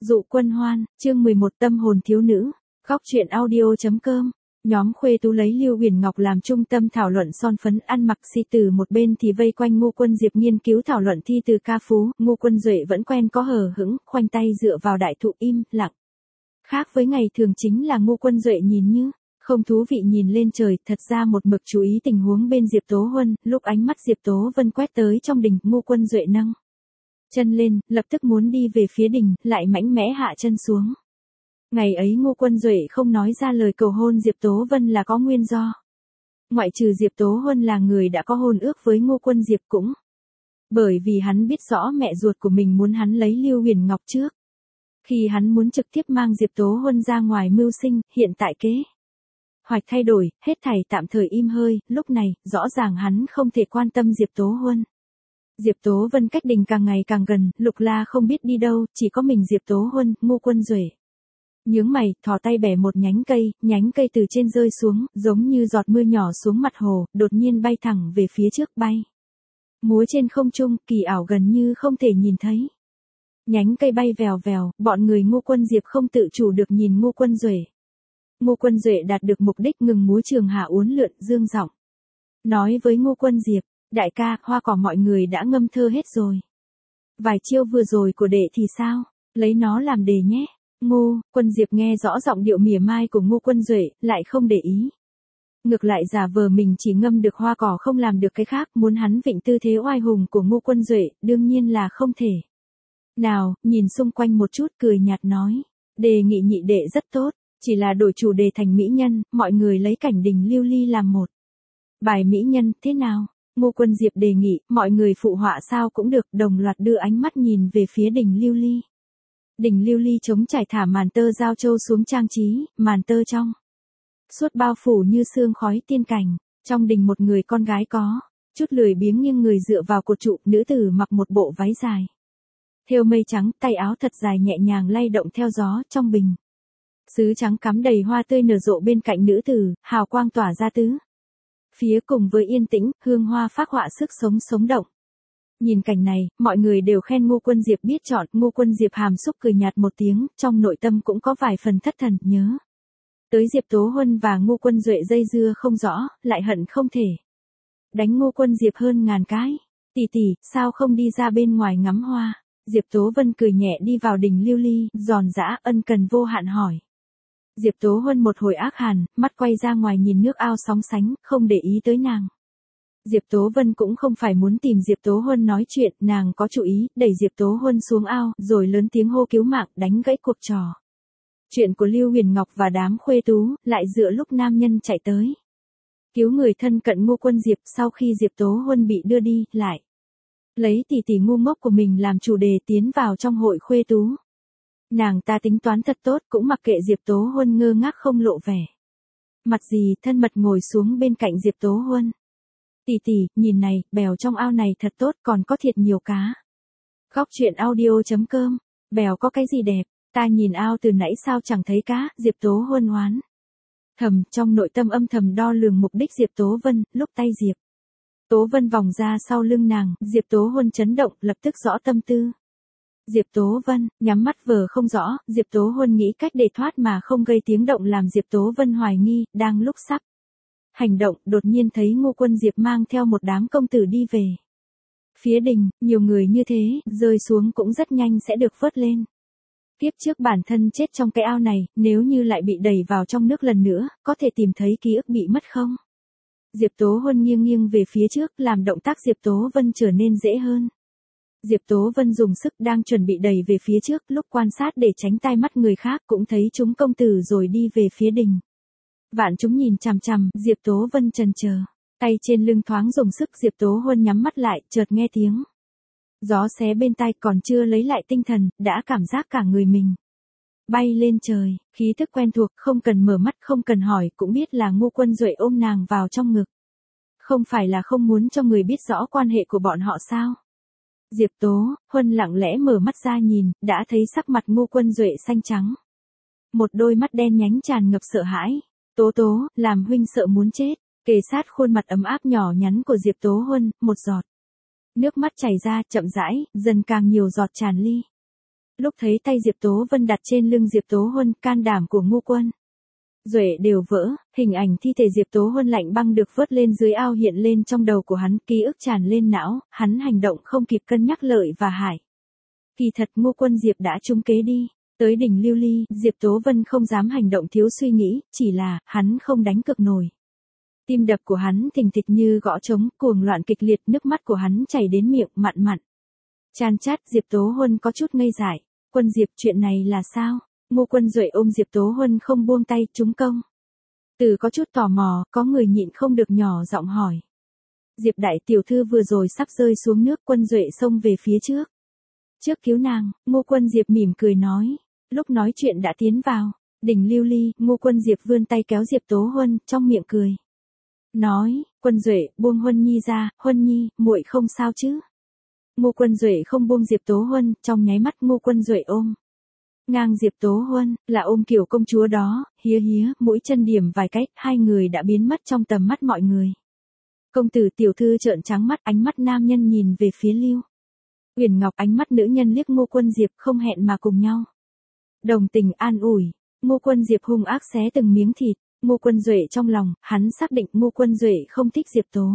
Dụ Quân Hoan, chương 11 Tâm hồn thiếu nữ, góc truyện audio.com. Nhóm Khuê Tú lấy Lưu Huyền Ngọc làm trung tâm thảo luận son phấn ăn mặc si từ một bên thì vây quanh Ngô Quân Diệp nghiên cứu thảo luận thi từ ca phú, Ngô Quân Duệ vẫn quen có hờ hững, khoanh tay dựa vào đại thụ im lặng. Khác với ngày thường chính là Ngô Quân Duệ nhìn như không thú vị nhìn lên trời, thật ra một mực chú ý tình huống bên Diệp Tố Huân, lúc ánh mắt Diệp Tố Vân quét tới trong đình, Ngô Quân Duệ nâng chân lên, lập tức muốn đi về phía đình, lại mạnh mẽ hạ chân xuống. Ngày ấy Ngô Quân Duệ không nói ra lời cầu hôn Diệp Tố Vân là có nguyên do. Ngoại trừ Diệp Tố Huân là người đã có hôn ước với Ngô Quân Diệp cũng bởi vì hắn biết rõ mẹ ruột của mình muốn hắn lấy Lưu Huyền Ngọc trước. Khi hắn muốn trực tiếp mang Diệp Tố Huân ra ngoài mưu sinh, hiện tại kế hoạch thay đổi, hết thảy tạm thời im hơi, lúc này, rõ ràng hắn không thể quan tâm Diệp Tố Huân. Diệp Tố Vân cách đình càng ngày càng gần, Lục La không biết đi đâu, chỉ có mình Diệp Tố Huân, Ngô Quân Duệ. Nhướng mày, thò tay bẻ một nhánh cây từ trên rơi xuống, giống như giọt mưa nhỏ xuống mặt hồ, đột nhiên bay thẳng về phía trước bay. Múa trên không trung, kỳ ảo gần như không thể nhìn thấy. Nhánh cây bay vèo vèo, bọn người Ngô Quân Diệp không tự chủ được nhìn Ngô Quân Duệ. Ngô Quân Duệ đạt được mục đích ngừng múa trường hạ uốn lượn, dương giọng nói với Ngô Quân Diệp, đại ca, hoa cỏ mọi người đã ngâm thơ hết rồi. Vài chiêu vừa rồi của đệ thì sao, lấy nó làm đề nhé. Ngô Quân Diệp nghe rõ giọng điệu mỉa mai của Ngô Quân Duệ, lại không để ý. Ngược lại giả vờ mình chỉ ngâm được hoa cỏ không làm được cái khác, muốn hắn vịnh tư thế oai hùng của Ngô Quân Duệ, đương nhiên là không thể. Nào, nhìn xung quanh một chút cười nhạt nói, đề nghị nhị đệ rất tốt, chỉ là đổi chủ đề thành mỹ nhân, mọi người lấy cảnh đình lưu ly làm một bài mỹ nhân, thế nào? Ngô Quân Diệp đề nghị, mọi người phụ họa sao cũng được, đồng loạt đưa ánh mắt nhìn về phía đình lưu ly. Đỉnh lưu ly chống trải thả màn tơ giao châu xuống trang trí, màn tơ trong suốt bao phủ như sương khói tiên cảnh. Trong đình một người con gái có chút lười biếng nhưng người dựa vào cột trụ, nữ tử mặc một bộ váy dài thêu mây trắng, tay áo thật dài nhẹ nhàng lay động theo gió. Trong bình sứ trắng cắm đầy hoa tươi nở rộ bên cạnh nữ tử, hào quang tỏa ra tứ phía cùng với yên tĩnh, hương hoa phác họa sức sống sống động. Nhìn cảnh này, mọi người đều khen Ngô Quân Diệp biết chọn, Ngô Quân Diệp hàm xúc cười nhạt một tiếng, trong nội tâm cũng có vài phần thất thần, nhớ tới Diệp Tố Huân và Ngô Quân Duệ dây dưa không rõ, lại hận không thể đánh Ngô Quân Diệp hơn ngàn cái. Tỷ tỷ, sao không đi ra bên ngoài ngắm hoa? Diệp Tố Vân cười nhẹ đi vào đình lưu ly, giòn giã ân cần vô hạn hỏi. Diệp Tố Huân một hồi ác hàn, mắt quay ra ngoài nhìn nước ao sóng sánh, không để ý tới nàng. Diệp Tố Vân cũng không phải muốn tìm Diệp Tố Huân nói chuyện, nàng có chủ ý, đẩy Diệp Tố Huân xuống ao, rồi lớn tiếng hô cứu mạng, đánh gãy cuộc trò chuyện của Lưu Huyền Ngọc và đám Khuê Tú, lại dựa lúc nam nhân chạy tới cứu người thân cận Ngô Quân Diệp. Sau khi Diệp Tố Huân bị đưa đi, lại lấy tỷ tỷ ngu ngốc của mình làm chủ đề tiến vào trong hội Khuê Tú. Nàng ta tính toán thật tốt, cũng mặc kệ Diệp Tố Huân ngơ ngác không lộ vẻ mặt gì, thân mật ngồi xuống bên cạnh Diệp Tố Huân. Tỷ tỷ, nhìn này, bèo trong ao này thật tốt, còn có thiệt nhiều cá. Góc truyện audio.com, bèo có cái gì đẹp, ta nhìn ao từ nãy sao chẳng thấy cá. Diệp Tố Huân oán thầm, trong nội tâm âm thầm đo lường mục đích Diệp Tố Vân, lúc tay Diệp Tố Vân vòng ra sau lưng nàng, Diệp Tố Huân chấn động, lập tức rõ tâm tư. Diệp Tố Vân, nhắm mắt vờ không rõ, Diệp Tố Huân nghĩ cách để thoát mà không gây tiếng động làm Diệp Tố Vân hoài nghi, đang lúc sắp hành động, đột nhiên thấy Ngô Quân Diệp mang theo một đám công tử đi về phía đình, nhiều người như thế, rơi xuống cũng rất nhanh sẽ được vớt lên. Tiếp trước bản thân chết trong cái ao này, nếu như lại bị đẩy vào trong nước lần nữa, có thể tìm thấy ký ức bị mất không? Diệp Tố Huân nghiêng nghiêng về phía trước, làm động tác Diệp Tố Vân trở nên dễ hơn. Diệp Tố Vân dùng sức đang chuẩn bị đẩy về phía trước, lúc quan sát để tránh tai mắt người khác cũng thấy chúng công tử rồi đi về phía đình. Vạn chúng nhìn chằm chằm, Diệp Tố Vân chần chờ, tay trên lưng thoáng dùng sức. Diệp Tố Huân nhắm mắt lại, chợt nghe tiếng gió xé bên tai, còn chưa lấy lại tinh thần, đã cảm giác cả người mình bay lên trời, khí thức quen thuộc, không cần mở mắt, không cần hỏi, cũng biết là Ngô Quân Duệ ôm nàng vào trong ngực. Không phải là không muốn cho người biết rõ quan hệ của bọn họ sao? Diệp Tố Huân lặng lẽ mở mắt ra nhìn, đã thấy sắc mặt Ngô Quân Duệ xanh trắng. Một đôi mắt đen nhánh tràn ngập sợ hãi. Tố Tố, làm huynh sợ muốn chết. Kề sát khuôn mặt ấm áp nhỏ nhắn của Diệp Tố Huân, một giọt nước mắt chảy ra, chậm rãi, dần càng nhiều giọt tràn ly. Lúc thấy tay Diệp Tố Vân đặt trên lưng Diệp Tố Huân, can đảm của Ngô Quân Duệ đều vỡ, hình ảnh thi thể Diệp Tố Huân lạnh băng được vớt lên dưới ao hiện lên trong đầu của hắn, ký ức tràn lên não, hắn hành động không kịp cân nhắc lợi và hại. Kỳ thật Ngô Quân Diệp đã trúng kế đi, tới đỉnh lưu ly, Diệp Tố Vân không dám hành động thiếu suy nghĩ, chỉ là, hắn không đánh cược nổi. Tim đập của hắn thình thịch như gõ trống, cuồng loạn kịch liệt, nước mắt của hắn chảy đến miệng, mặn mặn. Chan chát, Diệp Tố Huân có chút ngây dại, Quân Diệp chuyện này là sao? Ngô Quân Duệ ôm Diệp Tố Huân không buông tay, trúng công. Từ có chút tò mò, có người nhịn không được nhỏ giọng hỏi. Diệp đại tiểu thư vừa rồi sắp rơi xuống nước, Quân Duệ xông về phía trước. Trước cứu nàng, Ngô Quân Diệp mỉm cười nói. Lúc nói chuyện đã tiến vào đỉnh lưu ly, Ngô Quân Diệp vươn tay kéo Diệp Tố Huân, trong miệng cười. Nói, Quân Duệ, buông Huân Nhi ra, Huân Nhi, muội không sao chứ? Ngô Quân Duệ không buông Diệp Tố Huân, trong nháy mắt Ngô Quân Duệ ôm ngang Diệp Tố Huân, là ôm kiểu công chúa đó, hía hía, mũi chân điểm vài cách, hai người đã biến mất trong tầm mắt mọi người. Công tử tiểu thư trợn trắng mắt, ánh mắt nam nhân nhìn về phía Lưu Uyển Ngọc, ánh mắt nữ nhân liếc Ngô Quân Diệp, không hẹn mà cùng nhau đồng tình an ủi. Ngô Quân Diệp hung ác xé từng miếng thịt. Ngô Quân Duệ trong lòng, hắn xác định Ngô Quân Duệ không thích Diệp Tố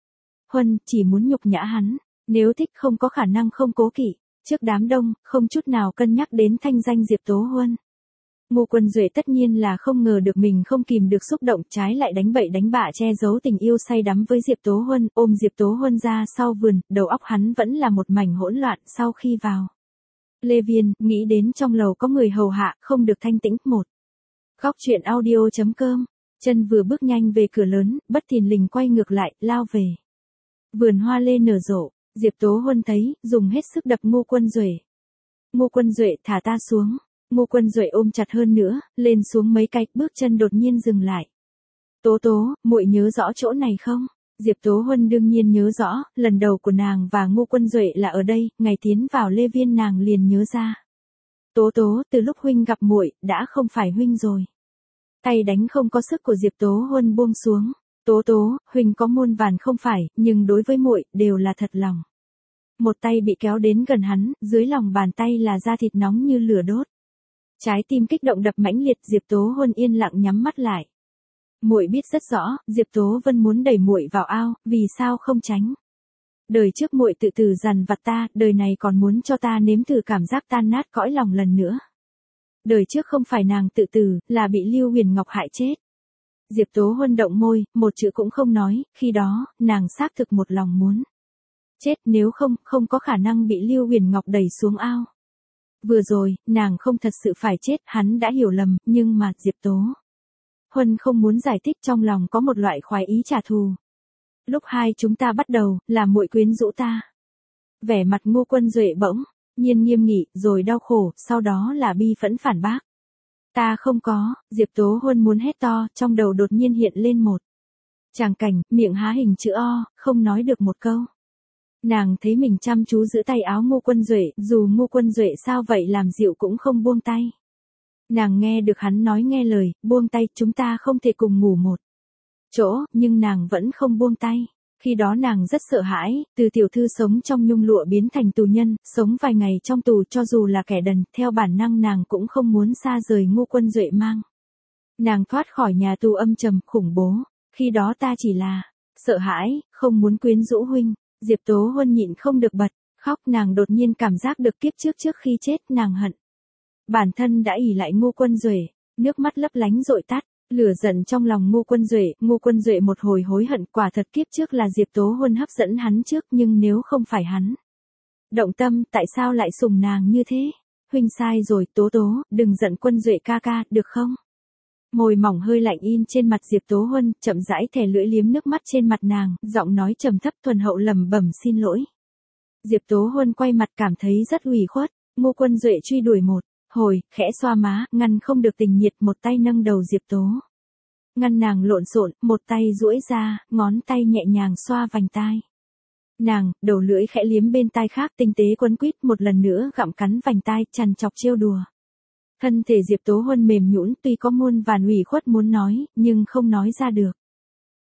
Huân, chỉ muốn nhục nhã hắn, nếu thích không có khả năng không cố kỵ. Trước đám đông, không chút nào cân nhắc đến thanh danh Diệp Tố Huân. Ngô Quân Duệ tất nhiên là không ngờ được mình không kìm được xúc động, trái lại đánh bậy đánh bạ che giấu tình yêu say đắm với Diệp Tố Huân, ôm Diệp Tố Huân ra sau vườn, đầu óc hắn vẫn là một mảnh hỗn loạn. Sau khi vào Lê Viên, nghĩ đến trong lầu có người hầu hạ, không được thanh tĩnh. Một Góc truyện audio.com, chân vừa bước nhanh về cửa lớn, bất thình lình quay ngược lại, lao về vườn hoa lê nở rộ. Diệp Tố Huân thấy, dùng hết sức đập Ngô Quân Duệ. Ngô Quân Duệ, thả ta xuống. Ngô Quân Duệ ôm chặt hơn nữa, lên xuống mấy cái, bước chân đột nhiên dừng lại. Tố Tố, muội nhớ rõ chỗ này không? Diệp Tố Huân đương nhiên nhớ rõ, lần đầu của nàng và Ngô Quân Duệ là ở đây, ngày tiến vào Lê Viên nàng liền nhớ ra. Tố Tố, từ lúc huynh gặp muội, đã không phải huynh rồi. Tay đánh không có sức của Diệp Tố Huân buông xuống. Tố Tố, huynh có muôn vàn không phải, nhưng đối với muội đều là thật lòng. Một tay bị kéo đến gần hắn, dưới lòng bàn tay là da thịt nóng như lửa đốt. Trái tim kích động đập mãnh liệt, Diệp Tố Huân yên lặng nhắm mắt lại. Muội biết rất rõ, Diệp Tố Vân muốn đẩy muội vào ao, vì sao không tránh? Đời trước muội tự tử dằn vặt ta, đời này còn muốn cho ta nếm thử cảm giác tan nát cõi lòng lần nữa. Đời trước không phải nàng tự tử, là bị Lưu Huyền Ngọc hại chết. Diệp Tố Huân động môi, một chữ cũng không nói, khi đó, nàng xác thực một lòng muốn chết, nếu không, không có khả năng bị Lưu Huyền Ngọc đẩy xuống ao. Vừa rồi, nàng không thật sự phải chết, hắn đã hiểu lầm, nhưng mà, Diệp Tố Huân không muốn giải thích, trong lòng có một loại khoái ý trả thù. Lúc hai chúng ta bắt đầu, là muội quyến rũ ta. Vẻ mặt Ngô Quân Duệ bỗng nhiên nghiêm nghị, rồi đau khổ, sau đó là bi phẫn phản bác. Ta không có. Diệp Tố Huân muốn hét to, trong đầu đột nhiên hiện lên một tràng cảnh, miệng há hình chữ O, không nói được một câu. Nàng thấy mình chăm chú giữ tay áo Ngô Quân Duệ, dù Ngô Quân Duệ sao vậy làm dịu cũng không buông tay. Nàng nghe được hắn nói nghe lời, buông tay, chúng ta không thể cùng ngủ một chỗ, nhưng nàng vẫn không buông tay. Khi đó nàng rất sợ hãi, từ tiểu thư sống trong nhung lụa biến thành tù nhân, sống vài ngày trong tù cho dù là kẻ đần, theo bản năng nàng cũng không muốn xa rời Ngô Quân Duệ mang. Nàng thoát khỏi nhà tù âm trầm, khủng bố. Khi đó ta chỉ là sợ hãi, không muốn quyến rũ huynh. Diệp Tố Huân nhịn không được bật khóc, nàng đột nhiên cảm giác được kiếp trước khi chết, nàng hận bản thân đã ỷ lại Ngô Quân Duệ, nước mắt lấp lánh dội tắt, lửa giận trong lòng Ngô Quân Duệ một hồi hối hận, quả thật kiếp trước là Diệp Tố Huân hấp dẫn hắn trước, nhưng nếu không phải hắn động tâm, tại sao lại sủng nàng như thế? Huynh sai rồi, Tố Tố, đừng giận Quân Duệ ca ca, được không? Môi mỏng hơi lạnh in trên mặt Diệp Tố Huân, chậm rãi thè lưỡi liếm nước mắt trên mặt nàng, giọng nói trầm thấp thuần hậu lẩm bẩm xin lỗi. Diệp Tố Huân quay mặt cảm thấy rất ủy khuất, Ngô Quân Duệ truy đuổi một hồi, khẽ xoa má, ngăn không được tình nhiệt, một tay nâng đầu Diệp Tố ngăn nàng lộn xộn, một tay duỗi ra, ngón tay nhẹ nhàng xoa vành tai nàng, đầu lưỡi khẽ liếm bên tai khác, tinh tế quấn quýt, một lần nữa gặm cắn vành tai, chằn chọc trêu đùa. Thân thể Diệp Tố Huân mềm nhũn, tuy có muôn vàn ủy khuất muốn nói, nhưng không nói ra được.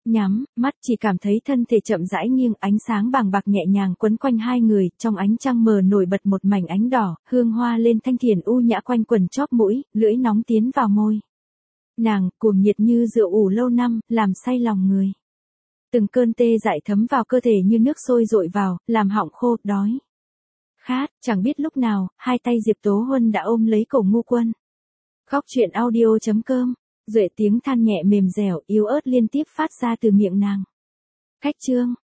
Nhắm mắt chỉ cảm thấy thân thể chậm rãi nghiêng, ánh sáng bàng bạc nhẹ nhàng quấn quanh hai người, trong ánh trăng mờ nổi bật một mảnh ánh đỏ, hương hoa lên thanh thiền u nhã quanh quần chóp mũi, lưỡi nóng tiến vào môi. Nàng, cuồng nhiệt như rượu ủ lâu năm, làm say lòng người. Từng cơn tê dại thấm vào cơ thể như nước sôi dội vào, làm họng khô, đói. Khát, chẳng biết lúc nào, hai tay Diệp Tố Huân đã ôm lấy cổ Ngô Quân. Khóc chuyện audio.com, duệ tiếng than nhẹ mềm dẻo, yếu ớt liên tiếp phát ra từ miệng nàng. Khách chương.